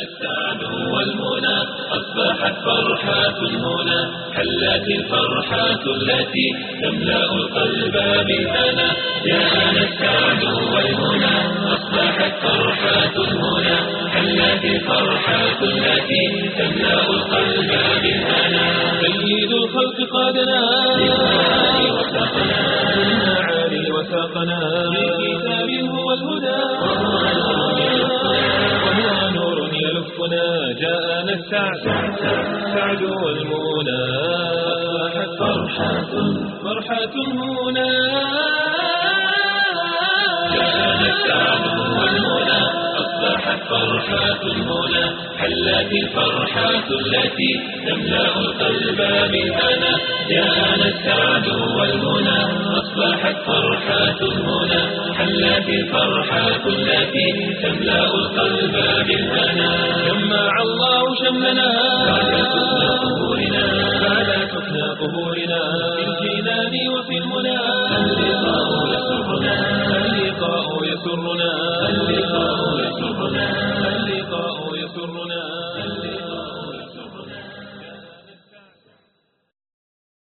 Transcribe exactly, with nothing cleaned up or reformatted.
السعد والمنى أصبحت فرحات هنا، حلت الفرحات التي تملأ القلب بالهنا. جاءنا السعد والمنى أصبحت فرحات هنا، حلت الفرحات التي تملأ القلب بالهنا. سيد الخلق قادنا بالمعالي وساقنا، بالمعالي وساقنا بالكتاب هو الهدى، وهو نور يلفنا. جاءنا السعد السعد والمنى أصبحت فرحات فرحات هنا. جاءنا السعد والمنى أصبحت فرحات هنا، حلت الفرحات التي تملأ القلب بالهنا. جاءنا السعد والمنى أصبحت فرحات هنا، حلت الفرحات التي تملأ القلب بالهنا. جمع الله شملنا